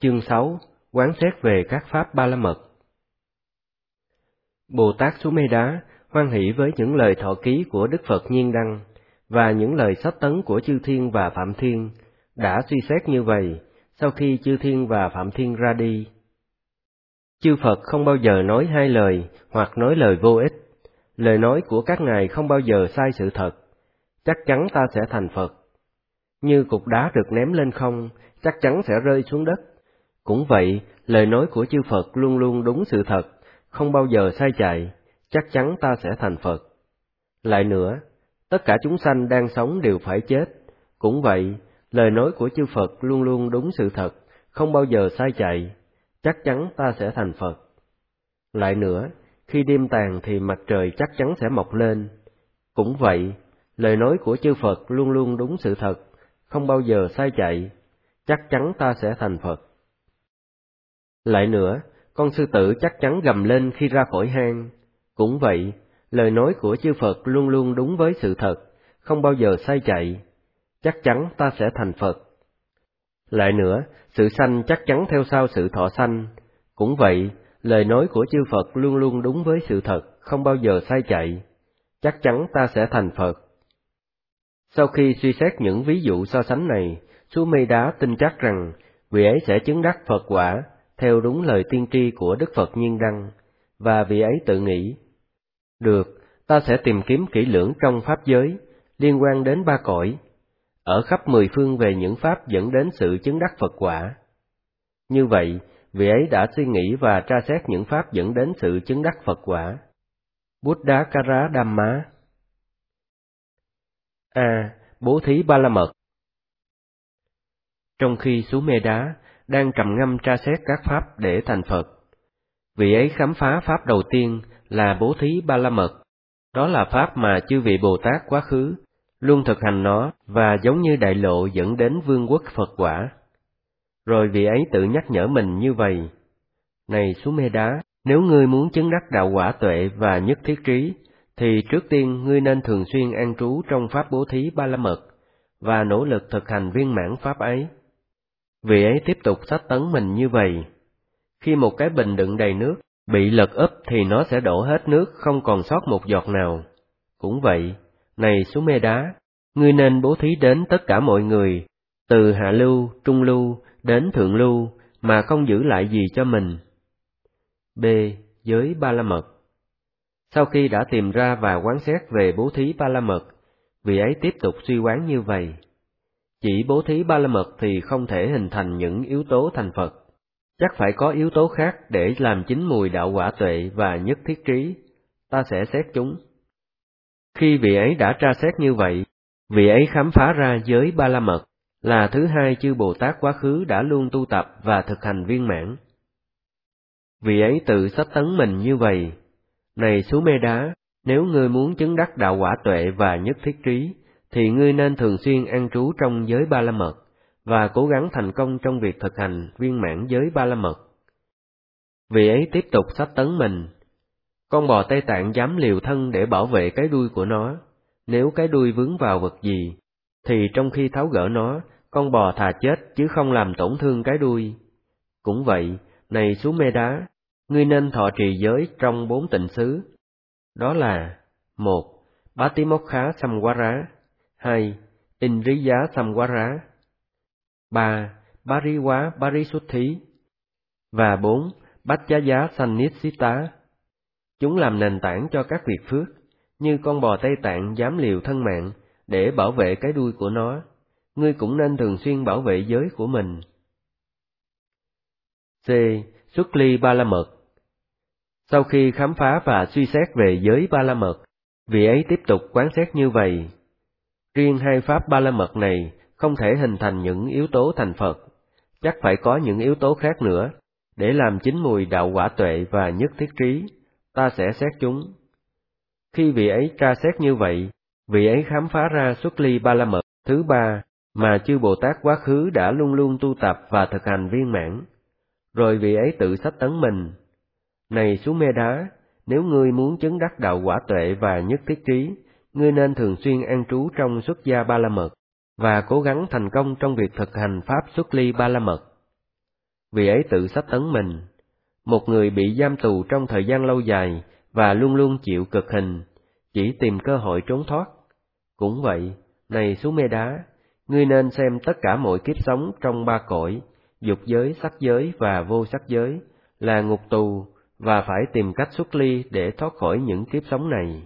Chương 6. Quán xét về các pháp Ba La Mật. Bồ Tát Xú Mê Đá hoan hỷ với những lời thọ ký của Đức Phật Nhiên Đăng và những lời sách tấn của Chư Thiên và Phạm Thiên, đã suy xét như vậy sau khi Chư Thiên và Phạm Thiên ra đi. Chư Phật không bao giờ nói hai lời hoặc nói lời vô ích. Lời nói của các ngài không bao giờ sai sự thật. Chắc chắn ta sẽ thành Phật. Như cục đá được ném lên không, chắc chắn sẽ rơi xuống đất. Cũng vậy, lời nói của chư Phật luôn luôn đúng sự thật, không bao giờ sai chạy, chắc chắn ta sẽ thành Phật. Lại nữa, tất cả chúng sanh đang sống đều phải chết. Cũng vậy, lời nói của chư Phật luôn luôn đúng sự thật, không bao giờ sai chạy, chắc chắn ta sẽ thành Phật. Lại nữa, khi đêm tàn thì mặt trời chắc chắn sẽ mọc lên. Cũng vậy, lời nói của chư Phật luôn luôn đúng sự thật, không bao giờ sai chạy, chắc chắn ta sẽ thành Phật. Lại nữa, con sư tử chắc chắn gầm lên khi ra khỏi hang. Cũng vậy, lời nói của chư Phật luôn luôn đúng với sự thật, không bao giờ sai chạy, chắc chắn ta sẽ thành Phật. Lại nữa, sự sanh chắc chắn theo sau sự thọ sanh. Cũng vậy, lời nói của chư Phật luôn luôn đúng với sự thật, không bao giờ sai chạy, chắc chắn ta sẽ thành Phật. Sau khi suy xét những ví dụ so sánh này, Xú Mê Đá tin chắc rằng vị ấy sẽ chứng đắc Phật quả theo đúng lời tiên tri của Đức Phật Nhiên Đăng, và vị ấy tự nghĩ: được, ta sẽ tìm kiếm kỹ lưỡng trong pháp giới liên quan đến ba cõi, ở khắp 10 phương về những pháp dẫn đến sự chứng đắc Phật quả. Như vậy, vị ấy đã suy nghĩ và tra xét những pháp dẫn đến sự chứng đắc Phật quả. Buddha Kara Dhamma. A. Bố thí Ba La Mật. Trong khi Xú Mê Đá đang trầm ngâm tra xét các pháp để thành Phật, vị ấy khám phá pháp đầu tiên là bố thí Ba La Mật. Đó là pháp mà chư vị Bồ Tát quá khứ luôn thực hành nó, và giống như đại lộ dẫn đến vương quốc Phật quả. Rồi vị ấy tự nhắc nhở mình như vậy: này Xú Mê Đá, nếu ngươi muốn chứng đắc đạo quả tuệ và nhất thiết trí, thì trước tiên ngươi nên thường xuyên an trú trong pháp bố thí Ba La Mật và nỗ lực thực hành viên mãn pháp ấy. Vị ấy tiếp tục sách tấn mình như vậy: khi một cái bình đựng đầy nước bị lật úp thì nó sẽ đổ hết nước, không còn sót một giọt nào. Cũng vậy, này Xú Mê Đá, ngươi nên bố thí đến tất cả mọi người, từ hạ lưu, trung lưu đến thượng lưu, mà không giữ lại gì cho mình. B. Giới Ba La Mật. Sau khi đã tìm ra và quán xét về bố thí Ba La Mật, vị ấy tiếp tục suy quán như vậy: chỉ bố thí Ba La Mật thì không thể hình thành những yếu tố thành Phật, chắc phải có yếu tố khác để làm chín mùi đạo quả tuệ và nhất thiết trí, ta sẽ xét chúng. Khi vị ấy đã tra xét như vậy, vị ấy khám phá ra giới Ba La Mật là thứ hai chư Bồ Tát quá khứ đã luôn tu tập và thực hành viên mãn. Vị ấy tự sách tấn mình như vậy: này Xú Mê Đá, nếu ngươi muốn chứng đắc đạo quả tuệ và nhất thiết trí, thì ngươi nên thường xuyên an trú trong giới Ba La Mật và cố gắng thành công trong việc thực hành viên mãn giới Ba La Mật. Vị ấy tiếp tục sách tấn mình: con bò Tây Tạng dám liều thân để bảo vệ cái đuôi của nó. Nếu cái đuôi vướng vào vật gì, thì trong khi tháo gỡ nó, con bò thà chết chứ không làm tổn thương cái đuôi. Cũng vậy, này Xú Mê Đá, ngươi nên thọ trì giới trong 4 tịnh xứ. Đó là: 1. Bhatimokkha Samvara, 2. Indriya Samvara, 3. Pariwa Parisuddhi, và 4. Bhaccaya Sannissita. Chúng làm nền tảng cho các việc phước, như con bò Tây Tạng dám liều thân mạng để bảo vệ cái đuôi của nó, ngươi cũng nên thường xuyên bảo vệ giới của mình. C. Xuất ly Ba La Mật. Sau khi khám phá và suy xét về giới Ba La Mật, vị ấy tiếp tục quán xét như vậy: riêng hai pháp Ba La Mật này không thể hình thành những yếu tố thành Phật, chắc phải có những yếu tố khác nữa để làm chín mùi đạo quả tuệ và nhất thiết trí, ta sẽ xét chúng. Khi vị ấy tra xét như vậy, vị ấy khám phá ra xuất ly Ba La Mật thứ ba mà chư Bồ Tát quá khứ đã luôn luôn tu tập và thực hành viên mãn. Rồi vị ấy tự sách tấn mình: này Xú Mê Đá, nếu ngươi muốn chứng đắc đạo quả tuệ và nhất thiết trí, ngươi nên thường xuyên an trú trong xuất gia Ba La Mật và cố gắng thành công trong việc thực hành pháp xuất ly Ba La Mật. Vị ấy tự sách tấn mình. Một người bị giam tù trong thời gian lâu dài và luôn luôn chịu cực hình, chỉ tìm cơ hội trốn thoát. Cũng vậy, này Sumedá, ngươi nên xem tất cả mọi kiếp sống trong ba cõi, dục giới, sắc giới và vô sắc giới, là ngục tù, và phải tìm cách xuất ly để thoát khỏi những kiếp sống này.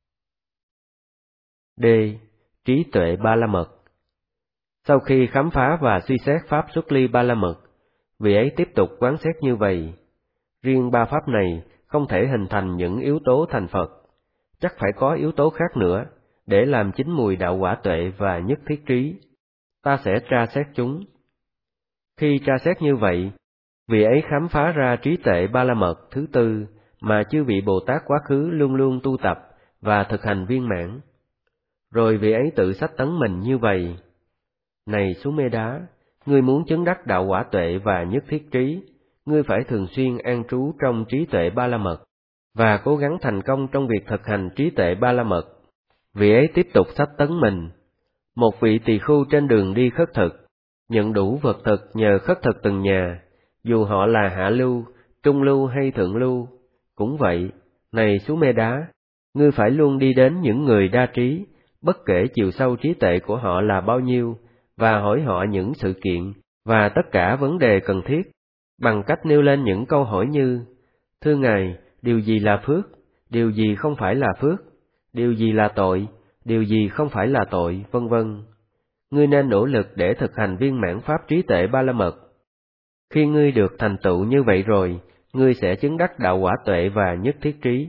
D. Trí tuệ ba la mật. Sau khi khám phá và suy xét pháp xuất ly ba la mật, vị ấy tiếp tục quán xét như vậy. Riêng ba pháp này không thể hình thành những yếu tố thành Phật, chắc phải có yếu tố khác nữa, để làm chín mùi đạo quả tuệ và nhất thiết trí. Ta sẽ tra xét chúng. Khi tra xét như vậy, vị ấy khám phá ra trí tuệ ba la mật thứ tư mà chư vị Bồ Tát quá khứ luôn luôn tu tập và thực hành viên mãn. Rồi vị ấy tự sách tấn mình như vậy. Này Sumedá, ngươi muốn chứng đắc đạo quả tuệ và nhất thiết trí, ngươi phải thường xuyên an trú trong trí tuệ ba la mật, và cố gắng thành công trong việc thực hành trí tuệ ba la mật. Vị ấy tiếp tục sách tấn mình. Một vị tỳ khưu trên đường đi khất thực, nhận đủ vật thực nhờ khất thực từng nhà, dù họ là hạ lưu, trung lưu hay thượng lưu. Cũng vậy, này Sumedá, ngươi phải luôn đi đến những người đa trí, bất kể chiều sâu trí tuệ của họ là bao nhiêu, và hỏi họ những sự kiện và tất cả vấn đề cần thiết, bằng cách nêu lên những câu hỏi như: thưa Ngài, điều gì là phước, điều gì không phải là phước, điều gì là tội, điều gì không phải là tội, vân vân. Ngươi nên nỗ lực để thực hành viên mãn pháp trí tuệ ba la mật. Khi ngươi được thành tựu như vậy rồi, ngươi sẽ chứng đắc đạo quả tuệ và nhất thiết trí.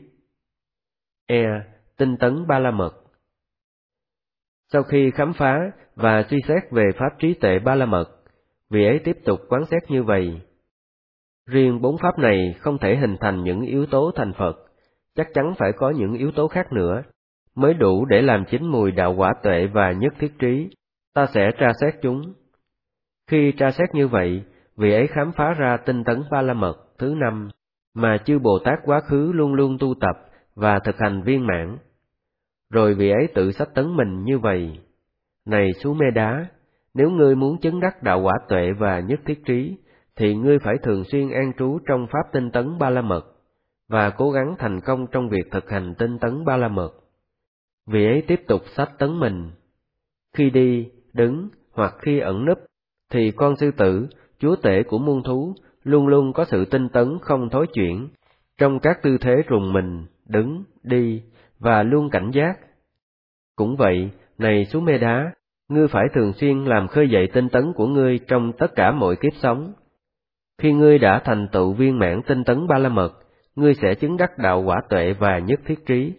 Tinh tấn ba la mật. Sau khi khám phá và suy xét về pháp trí tuệ ba la mật, vị ấy tiếp tục quán xét như vậy. Riêng bốn pháp này không thể hình thành những yếu tố thành Phật, chắc chắn phải có những yếu tố khác nữa, mới đủ để làm chín mùi đạo quả tuệ và nhất thiết trí. Ta sẽ tra xét chúng. Khi tra xét như vậy, vị ấy khám phá ra tinh tấn ba la mật thứ năm mà chư Bồ Tát quá khứ luôn luôn tu tập và thực hành viên mãn. Rồi vị ấy tự sách tấn mình như vậy. Này Sumedá, nếu ngươi muốn chứng đắc đạo quả tuệ và nhất thiết trí, thì ngươi phải thường xuyên an trú trong pháp tinh tấn ba la mật, và cố gắng thành công trong việc thực hành tinh tấn ba la mật. Vị ấy tiếp tục sách tấn mình. Khi đi, đứng, hoặc khi ẩn núp, thì con sư tử, chúa tể của muôn thú, luôn luôn có sự tinh tấn không thối chuyển, trong các tư thế rùng mình, đứng, đi, và luôn cảnh giác. Cũng vậy, này Sumedá, ngươi phải thường xuyên làm khơi dậy tinh tấn của ngươi trong tất cả mọi kiếp sống. Khi ngươi đã thành tựu viên mãn tinh tấn ba la mật, ngươi sẽ chứng đắc đạo quả tuệ và nhất thiết trí.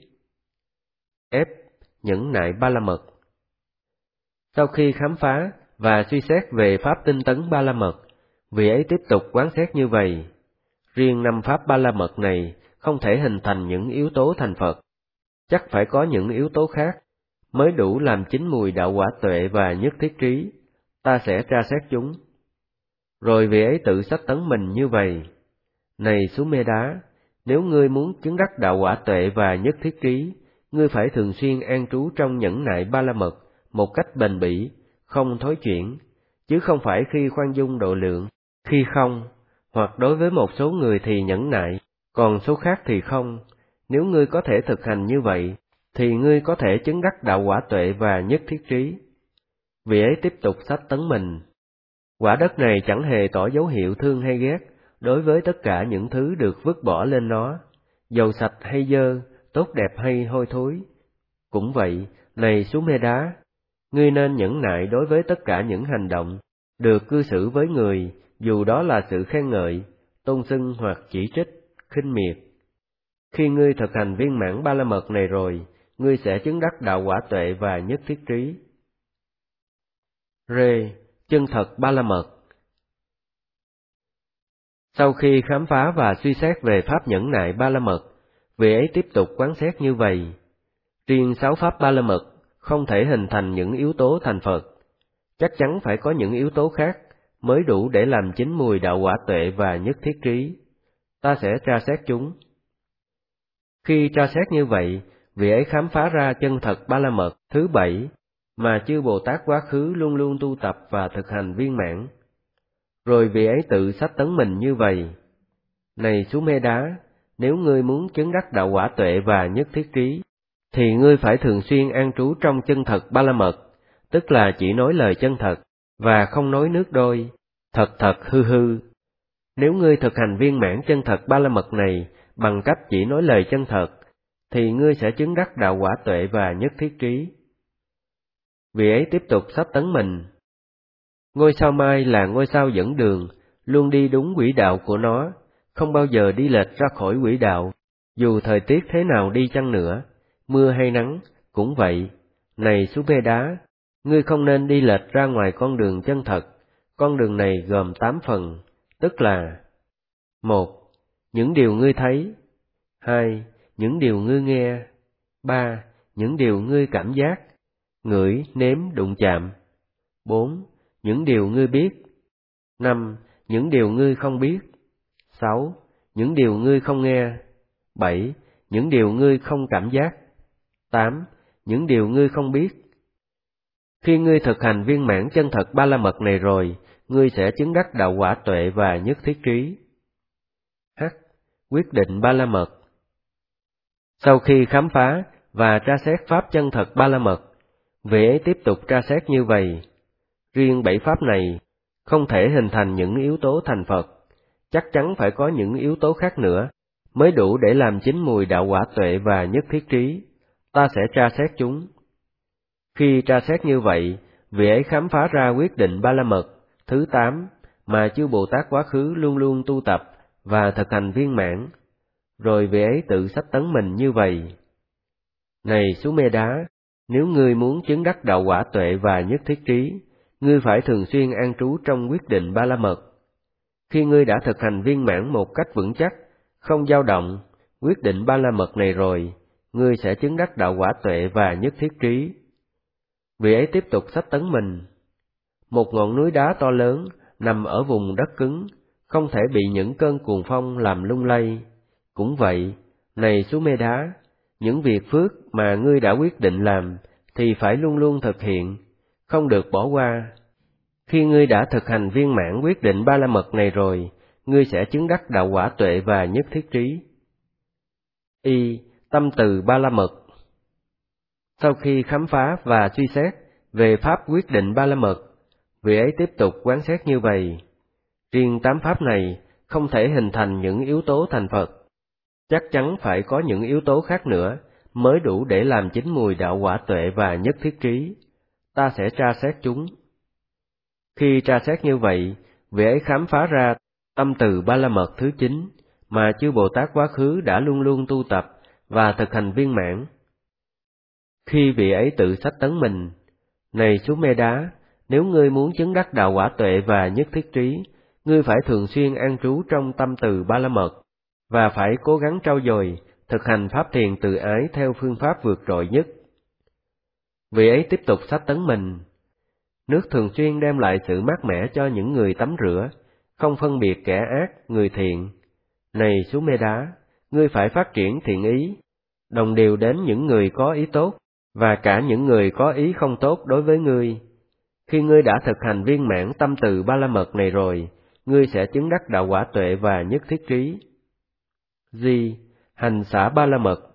Nhẫn nại ba la mật. Sau khi khám phá và suy xét về pháp tinh tấn ba la mật, vị ấy tiếp tục quán xét như vậy. Riêng năm pháp ba la mật này không thể hình thành những yếu tố thành Phật, chắc phải có những yếu tố khác, mới đủ làm chín mùi đạo quả tuệ và nhất thiết trí. Ta sẽ tra xét chúng. Rồi vị ấy tự sách tấn mình như vậy. Này Sumedá, nếu ngươi muốn chứng đắc đạo quả tuệ và nhất thiết trí, ngươi phải thường xuyên an trú trong nhẫn nại ba la mật một cách bền bỉ, không thối chuyển, chứ không phải khi khoan dung độ lượng, khi không, hoặc đối với một số người thì nhẫn nại, còn số khác thì không. Nếu ngươi có thể thực hành như vậy, thì ngươi có thể chứng đắc đạo quả tuệ và nhất thiết trí. Vị ấy tiếp tục sách tấn mình. Quả đất này chẳng hề tỏ dấu hiệu thương hay ghét đối với tất cả những thứ được vứt bỏ lên nó, dầu sạch hay dơ, tốt đẹp hay hôi thối. Cũng vậy, này Sumedá, ngươi nên nhẫn nại đối với tất cả những hành động được cư xử với người, dù đó là sự khen ngợi, tôn xưng hoặc chỉ trích, khinh miệt. Khi ngươi thực hành viên mãn ba la mật này rồi, ngươi sẽ chứng đắc đạo quả tuệ và nhất thiết trí. Chân thật ba la mật. Sau khi khám phá và suy xét về pháp nhẫn nại ba la mật, vị ấy tiếp tục quán xét như vậy. Riêng sáu pháp ba la mật không thể hình thành những yếu tố thành Phật, chắc chắn phải có những yếu tố khác mới đủ để làm chín mùi đạo quả tuệ và nhất thiết trí. Ta sẽ tra xét chúng. Khi tra xét như vậy, vị ấy khám phá ra chân thật ba la mật thứ bảy mà chư Bồ Tát quá khứ luôn luôn tu tập và thực hành viên mãn. Rồi vị ấy tự sách tấn mình như vậy: Này Sumedá, nếu ngươi muốn chứng đắc đạo quả tuệ và nhất thiết trí, thì ngươi phải thường xuyên an trú trong chân thật ba la mật, tức là chỉ nói lời chân thật, và không nói nước đôi, thật thật hư hư. Nếu ngươi thực hành viên mãn chân thật ba la mật này bằng cách chỉ nói lời chân thật, thì ngươi sẽ chứng đắc đạo quả tuệ và nhất thiết trí. Vị ấy tiếp tục sách tấn mình: Ngôi sao Mai là ngôi sao dẫn đường, luôn đi đúng quỹ đạo của nó, không bao giờ đi lệch ra khỏi quỹ đạo, dù thời tiết thế nào đi chăng nữa, mưa hay nắng, cũng vậy. Này Sumedá, ngươi không nên đi lệch ra ngoài con đường chân thật. Con đường này gồm 8 phần, tức là: 1. Những điều ngươi thấy. 2. Những điều ngươi nghe. 3. Những điều ngươi cảm giác, ngửi, nếm, đụng chạm. 4. Những điều ngươi biết. 5. Những điều ngươi không biết. 6. Những điều ngươi không nghe. 7. Những điều ngươi không cảm giác. 8. Những điều ngươi không biết. Khi ngươi thực hành viên mãn chân thật ba la mật này rồi, ngươi sẽ chứng đắc đạo quả tuệ và nhất thiết trí. H. Quyết định ba la mật. Sau khi khám phá và tra xét pháp chân thật ba la mật, vị ấy tiếp tục tra xét như vậy: riêng 7 pháp này không thể hình thành những yếu tố thành Phật, chắc chắn phải có những yếu tố khác nữa mới đủ để làm chín mùi đạo quả tuệ và nhất thiết trí. Ta sẽ tra xét chúng. Khi tra xét như vậy, vị ấy khám phá ra quyết định ba la mật thứ 8 mà chư Bồ Tát quá khứ luôn luôn tu tập và thực hành viên mãn. Rồi vị ấy tự sách tấn mình như vậy: Này Sumedá, nếu ngươi muốn chứng đắc đạo quả tuệ và nhất thiết trí, ngươi phải thường xuyên an trú trong quyết định ba la mật. Khi ngươi đã thực hành viên mãn một cách vững chắc, không dao động, quyết định ba la mật này rồi, ngươi sẽ chứng đắc đạo quả tuệ và nhất thiết trí. Vị ấy tiếp tục sách tấn mình: Một ngọn núi đá to lớn nằm ở vùng đất cứng, không thể bị những cơn cuồng phong làm lung lay. Cũng vậy, này Sumedá, những việc phước mà ngươi đã quyết định làm thì phải luôn luôn thực hiện, không được bỏ qua. Khi ngươi đã thực hành viên mãn quyết định ba la mật này rồi, ngươi sẽ chứng đắc đạo quả tuệ và nhất thiết trí. Y. Tâm từ ba la mật. Sau khi khám phá và suy xét về pháp quyết định ba la mật, vị ấy tiếp tục quán xét như vậy: riêng 8 pháp này không thể hình thành những yếu tố thành Phật, chắc chắn phải có những yếu tố khác nữa mới đủ để làm chín mùi đạo quả tuệ và nhất thiết trí. Ta sẽ tra xét chúng. Khi tra xét như vậy, vị ấy khám phá ra tâm từ ba la mật thứ 9 mà chư Bồ Tát quá khứ đã luôn luôn tu tập và thực hành viên mãn. Khi vị ấy tự sách tấn mình: Này Sumedá, nếu ngươi muốn chứng đắc đạo quả tuệ và nhất thiết trí, ngươi phải thường xuyên an trú trong tâm từ ba la mật, và phải cố gắng trau dồi, thực hành pháp thiền từ ái theo phương pháp vượt trội nhất. Vị ấy tiếp tục sách tấn mình: Nước thường xuyên đem lại sự mát mẻ cho những người tắm rửa, không phân biệt kẻ ác, người thiện. Này Sumedá, ngươi phải phát triển thiện ý, đồng đều đến những người có ý tốt, và cả những người có ý không tốt đối với ngươi. Khi ngươi đã thực hành viên mãn tâm từ ba la mật này rồi, ngươi sẽ chứng đắc đạo quả tuệ và nhất thiết trí. Di. Hành xả ba la mật.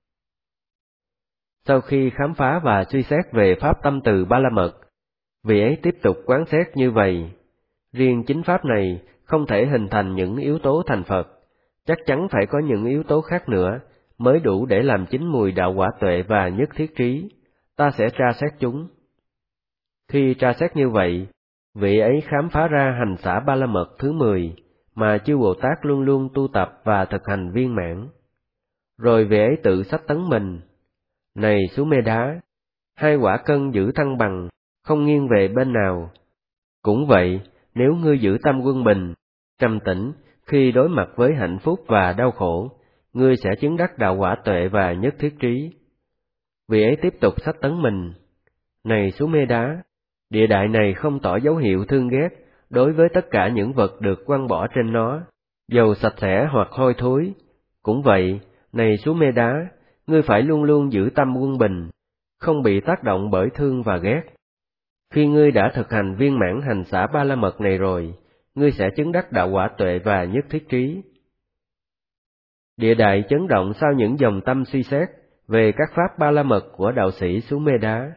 Sau khi khám phá và suy xét về pháp tâm từ ba la mật, vị ấy tiếp tục quán xét như vậy: riêng 9 pháp này không thể hình thành những yếu tố thành Phật, chắc chắn phải có những yếu tố khác nữa mới đủ để làm chín mùi đạo quả tuệ và nhất thiết trí. Ta sẽ tra xét chúng. Khi tra xét như vậy, vị ấy khám phá ra hành xả ba la mật thứ 10 mà chư Bồ Tát luôn luôn tu tập và thực hành viên mãn. Rồi vị ấy tự sách tấn mình: Này Sumedá, 2 quả cân giữ thăng bằng, không nghiêng về bên nào. Cũng vậy, nếu ngươi giữ tâm quân bình, trầm tĩnh khi đối mặt với hạnh phúc và đau khổ, ngươi sẽ chứng đắc đạo quả tuệ và nhất thiết trí. Vị ấy tiếp tục sách tấn mình: Này Sumedá, địa đại này không tỏ dấu hiệu thương ghét đối với tất cả những vật được quăng bỏ trên nó, dầu sạch sẽ hoặc hôi thối. Cũng vậy, này Sumedá, ngươi phải luôn luôn giữ tâm quân bình, không bị tác động bởi thương và ghét. Khi ngươi đã thực hành viên mãn hành xả ba la mật này rồi, ngươi sẽ chứng đắc đạo quả tuệ và nhất thiết trí. Địa đại chấn động sau những dòng tâm suy xét về các pháp ba la mật của đạo sĩ Sumedá.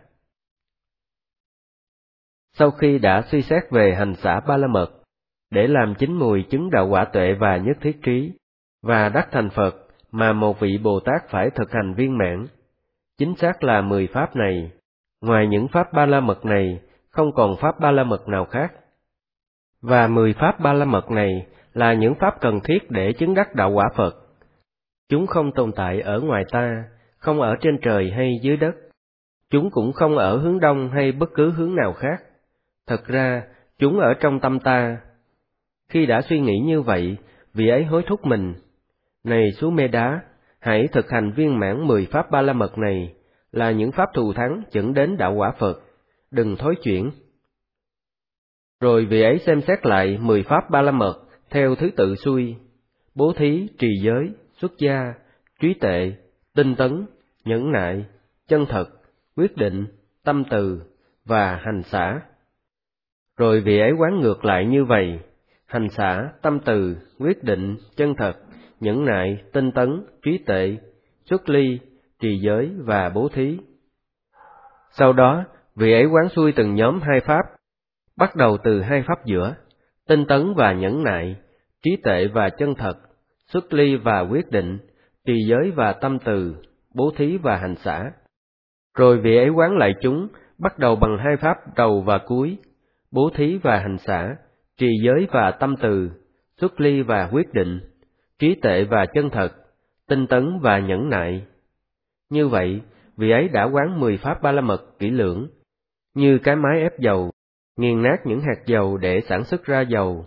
Sau khi đã suy xét về hành xả ba la mật, để làm chín mùi chứng đạo quả tuệ và nhất thiết trí, và đắc thành Phật mà một vị Bồ Tát phải thực hành viên mãn, chính xác là 10 pháp này, ngoài những pháp ba la mật này, không còn pháp ba la mật nào khác. Và 10 pháp ba la mật này là những pháp cần thiết để chứng đắc đạo quả Phật. Chúng không tồn tại ở ngoài ta, không ở trên trời hay dưới đất. Chúng cũng không ở hướng đông hay bất cứ hướng nào khác. Thật ra, chúng ở trong tâm ta. Khi đã suy nghĩ như vậy, vị ấy hối thúc mình: này Sumedá, hãy thực hành viên mãn 10 pháp ba la mật này, là những pháp thù thắng dẫn đến đạo quả Phật, đừng thối chuyển. Rồi vị ấy xem xét lại 10 pháp ba la mật theo thứ tự xuôi: bố thí, trì giới, xuất gia, trí tuệ, tinh tấn, nhẫn nại, chân thật, quyết định, tâm từ và hành xả. Rồi vị ấy quán ngược lại như vậy: hành xả, tâm từ, quyết định, chân thật, nhẫn nại, tinh tấn, trí tuệ, xuất ly, trì giới và bố thí. Sau đó, vị ấy quán xuôi từng nhóm 2 pháp, bắt đầu từ 2 pháp giữa: tinh tấn và nhẫn nại, trí tuệ và chân thật, xuất ly và quyết định, trì giới và tâm từ, bố thí và hành xả. Rồi vị ấy quán lại chúng, bắt đầu bằng 2 pháp đầu và cuối: bố thí và hành xả, trì giới và tâm từ, xuất ly và quyết định, trí tuệ và chân thật, tinh tấn và nhẫn nại. Như vậy, vị ấy đã quán 10 pháp ba la mật kỹ lưỡng, như cái máy ép dầu, nghiền nát những hạt dầu để sản xuất ra dầu.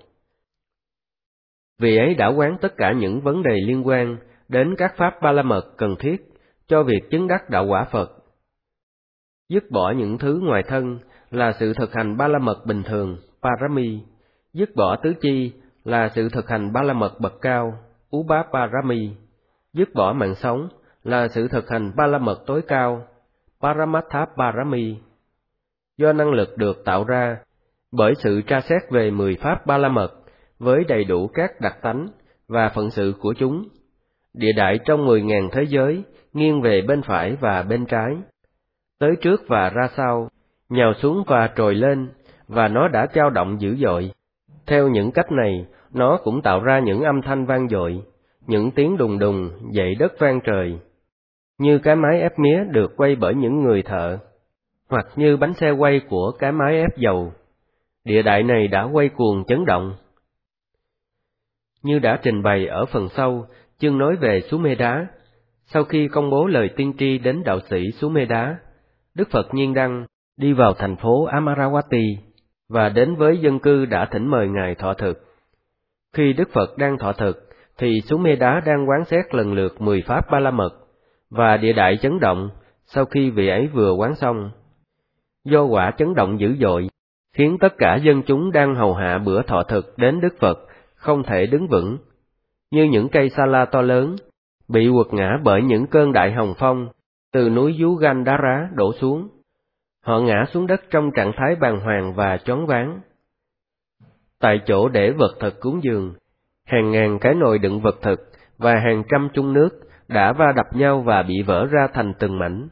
Vị ấy đã quán tất cả những vấn đề liên quan đến các pháp ba la mật cần thiết cho việc chứng đắc đạo quả Phật. Dứt bỏ những thứ ngoài thân là sự thực hành ba la mật bình thường, Parami. Dứt bỏ tứ chi là sự thực hành ba la mật bậc cao, Upaparami. Dứt bỏ mạng sống là sự thực hành ba la mật tối cao, Paramatha Parami. Do năng lực được tạo ra bởi sự tra xét về 10 pháp ba la mật với đầy đủ các đặc tánh và phận sự của chúng, địa đại trong 10.000 thế giới nghiêng về bên phải và bên trái, tới trước và ra sau, nhào xuống và trồi lên, và nó đã dao động dữ dội. Theo những cách này, nó cũng tạo ra những âm thanh vang dội, những tiếng đùng đùng dậy đất vang trời, như cái máy ép mía được quay bởi những người thợ, hoặc như bánh xe quay của cái máy ép dầu. Địa đại này đã quay cuồng chấn động. Như đã trình bày ở phần sau, chương nói về Sumedá, sau khi công bố lời tiên tri đến đạo sĩ Sumedá, Đức Phật Nhiên Đăng đi vào thành phố Amaravati và đến với dân cư đã thỉnh mời Ngài thọ thực. Khi Đức Phật đang thọ thực, thì Sumedá đang quán xét lần lượt 10 pháp ba la mật, và địa đại chấn động sau khi vị ấy vừa quán xong. Do quả chấn động dữ dội, khiến tất cả dân chúng đang hầu hạ bữa thọ thực đến Đức Phật không thể đứng vững, như những cây sa la to lớn, bị quật ngã bởi những cơn đại hồng phong từ núi Yugandhara đổ xuống. Họ ngã xuống đất trong trạng thái bàng hoàng và choáng váng. Tại chỗ để vật thực cúng dường, hàng ngàn cái nồi đựng vật thực và hàng trăm chung nước đã va đập nhau và bị vỡ ra thành từng mảnh.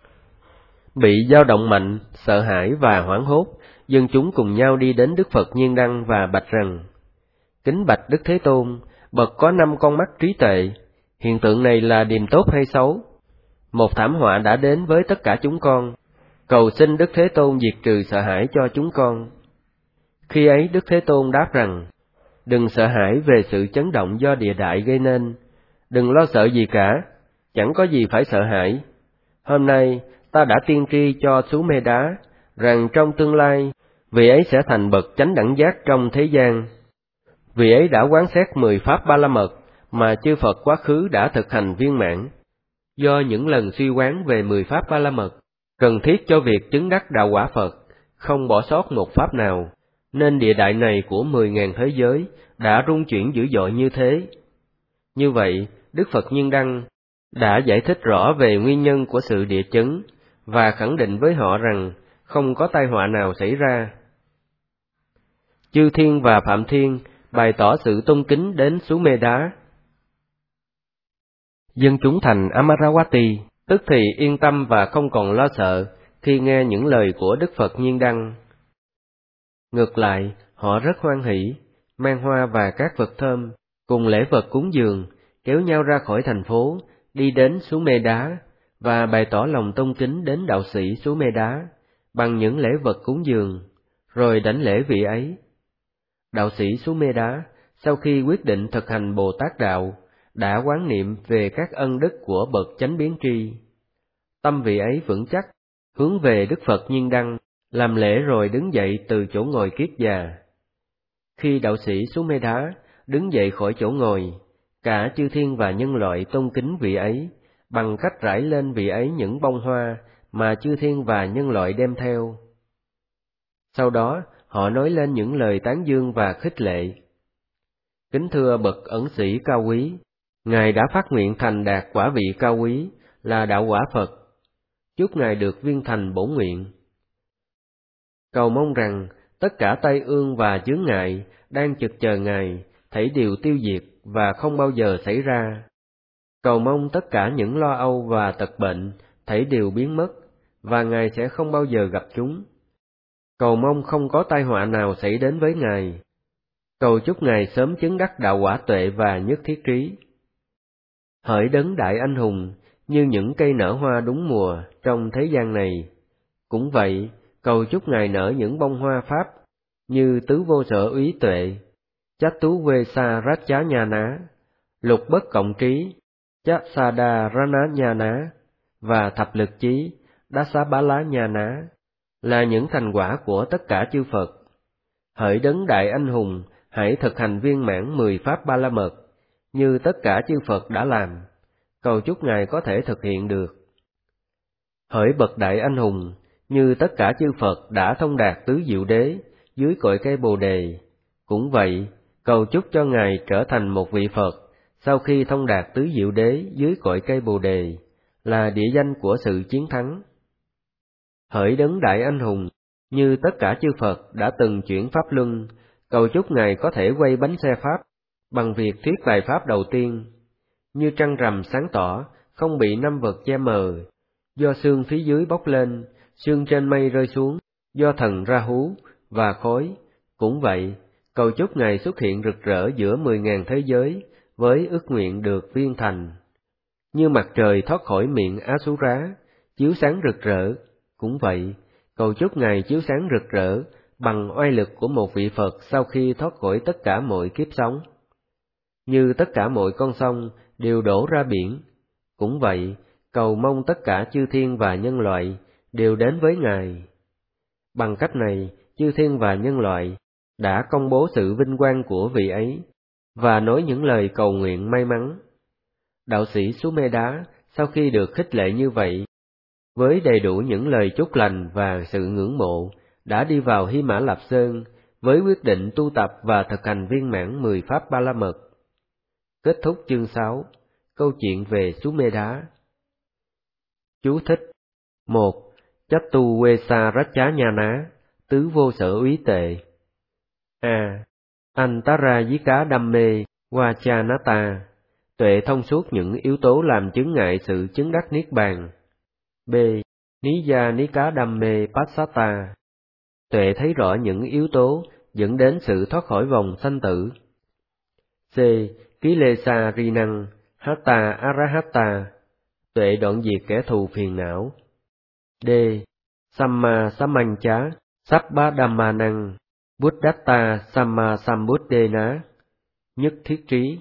Bị dao động mạnh, sợ hãi và hoảng hốt, dân chúng cùng nhau đi đến Đức Phật Nhiên Đăng và bạch rằng: kính bạch Đức Thế Tôn, bậc có 5 con mắt trí tuệ, hiện tượng này là điềm tốt hay xấu? Một thảm họa đã đến với tất cả chúng con, cầu xin Đức Thế Tôn diệt trừ sợ hãi cho chúng con. Khi ấy Đức Thế Tôn đáp rằng: đừng sợ hãi về sự chấn động do địa đại gây nên, đừng lo sợ gì cả, chẳng có gì phải sợ hãi. Hôm nay ta đã tiên tri cho Sumedá rằng trong tương lai vị ấy sẽ thành bậc chánh đẳng giác trong thế gian. Vị ấy đã quán xét 10 pháp ba la mật mà chư Phật quá khứ đã thực hành viên mãn. Do những lần suy quán về 10 pháp ba la mật cần thiết cho việc chứng đắc đạo quả Phật, không bỏ sót một pháp nào, nên địa đại này của 10.000 thế giới đã rung chuyển dữ dội như thế. Như vậy, Đức Phật Nhiên Đăng đã giải thích rõ về nguyên nhân của sự địa chấn và khẳng định với họ rằng không có tai họa nào xảy ra. Chư thiên và Phạm Thiên bày tỏ sự tôn kính đến Sumedá. Dân chúng thành Amaravati tức thì yên tâm và không còn lo sợ khi nghe những lời của Đức Phật Nhiên Đăng. Ngược lại, họ rất hoan hỷ, mang hoa và các vật thơm, cùng lễ vật cúng dường, kéo nhau ra khỏi thành phố, đi đến Sumedá, và bày tỏ lòng tôn kính đến đạo sĩ Sumedá, bằng những lễ vật cúng dường, rồi đảnh lễ vị ấy. Đạo sĩ Sumedá, sau khi quyết định thực hành Bồ Tát Đạo, đã quán niệm về các ân đức của bậc chánh biến tri. Tâm vị ấy vững chắc, hướng về Đức Phật Nhiên Đăng, làm lễ rồi đứng dậy từ chỗ ngồi kiết già. Khi đạo sĩ Sumedá đứng dậy khỏi chỗ ngồi, cả chư thiên và nhân loại tôn kính vị ấy, bằng cách rải lên vị ấy những bông hoa mà chư thiên và nhân loại đem theo. Sau đó, họ nói lên những lời tán dương và khích lệ. Kính thưa bậc ẩn sĩ cao quý, Ngài đã phát nguyện thành đạt quả vị cao quý là đạo quả Phật. Chúc Ngài được viên thành bổn nguyện. Cầu mong rằng tất cả tai ương và chướng ngại đang chực chờ Ngài thảy đều tiêu diệt và không bao giờ xảy ra. Cầu mong tất cả những lo âu và tật bệnh thảy đều biến mất, và Ngài sẽ không bao giờ gặp chúng. Cầu mong không có tai họa nào xảy đến với Ngài. Cầu chúc Ngài sớm chứng đắc đạo quả tuệ và nhất thiết trí. Hỡi đấng đại anh hùng, như những cây nở hoa đúng mùa trong thế gian này. Cũng vậy, cầu chúc Ngài nở những bông hoa Pháp, như tứ vô sở úy tuệ, chát tú quê sa rát chá nha ná, lục bất cộng trí, chát sa đa rá ná nha ná, và thập lực chí, đá xá bá lá nha ná, là những thành quả của tất cả chư Phật. Hỡi đấng đại anh hùng, hãy thực hành viên mãn 10 pháp ba la mật, như tất cả chư Phật đã làm. Cầu chúc Ngài có thể thực hiện được. Hỡi bậc đại anh hùng, như tất cả chư Phật đã thông đạt tứ diệu đế dưới cội cây Bồ đề. Cũng vậy, cầu chúc cho Ngài trở thành một vị Phật sau khi thông đạt tứ diệu đế dưới cội cây Bồ đề, là địa danh của sự chiến thắng. Hỡi đấng đại anh hùng, như tất cả chư Phật đã từng chuyển pháp luân, cầu chúc Ngài có thể quay bánh xe Pháp bằng việc thuyết bài Pháp đầu tiên, như trăng rằm sáng tỏ, không bị năm vật che mờ, do sương phía dưới bốc lên, sương trên mây rơi xuống, do thần ra hú, và khói. Cũng vậy, cầu chúc Ngài xuất hiện rực rỡ giữa 10.000 thế giới, với ước nguyện được viên thành. Như mặt trời thoát khỏi miệng Asura, chiếu sáng rực rỡ. Cũng vậy, cầu chúc Ngài chiếu sáng rực rỡ bằng oai lực của một vị Phật sau khi thoát khỏi tất cả mọi kiếp sống. Như tất cả mọi con sông đều đổ ra biển. Cũng vậy, cầu mong tất cả chư thiên và nhân loại đều đến với Ngài. Bằng cách này, chư thiên và nhân loại đã công bố sự vinh quang của vị ấy, và nói những lời cầu nguyện may mắn. Đạo sĩ Sumedá, sau khi được khích lệ như vậy, với đầy đủ những lời chúc lành và sự ngưỡng mộ, đã đi vào Hy Mã Lạp Sơn với quyết định tu tập và thực hành viên mãn 10 pháp ba la mật. Kết thúc chương 6, câu chuyện về Sumedá. Chú thích: 1. Chát tu quê sa rách chá nha ná, tứ vô sở úy tệ. A. Antara dí cá đam mê, qua cha ná ta, tuệ thông suốt những yếu tố làm chướng ngại sự chứng đắc niết bàn. B. Ní gia ní cá đam mê passata, tuệ thấy rõ những yếu tố dẫn đến sự thoát khỏi vòng sanh tử. C. Ký lê sa ri năng, hatta arahata, tuệ đoạn diệt kẻ thù phiền não. D. Samma samancha, sabbha dhamma năng, buddhatta samma sambuddhena, nhất thiết trí.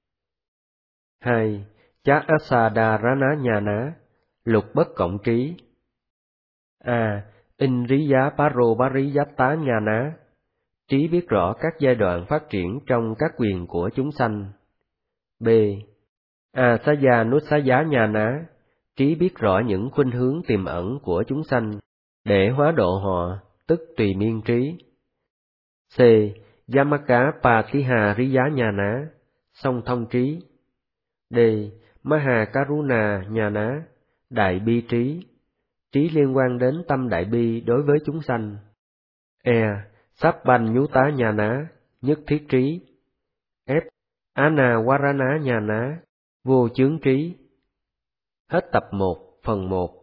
2. Chá asadarana nhana, lục bất cộng trí. A. Indriya parobariyatta nhana, trí biết rõ các giai đoạn phát triển trong các quyền của chúng sanh. B. Asaya nusaya nhana, trí biết rõ những khuynh hướng tiềm ẩn của chúng sanh để hóa độ họ, tức tùy miên trí. C. Yamaka patihariya nhana, song thông trí. D. Mahakaruna nhana, đại bi trí, trí liên quan đến tâm đại bi đối với chúng sanh. E. Sabbanyutanyana, nhất thiết trí. F. Anawarana nhana, vô chướng trí. Hết tập 1, phần 1.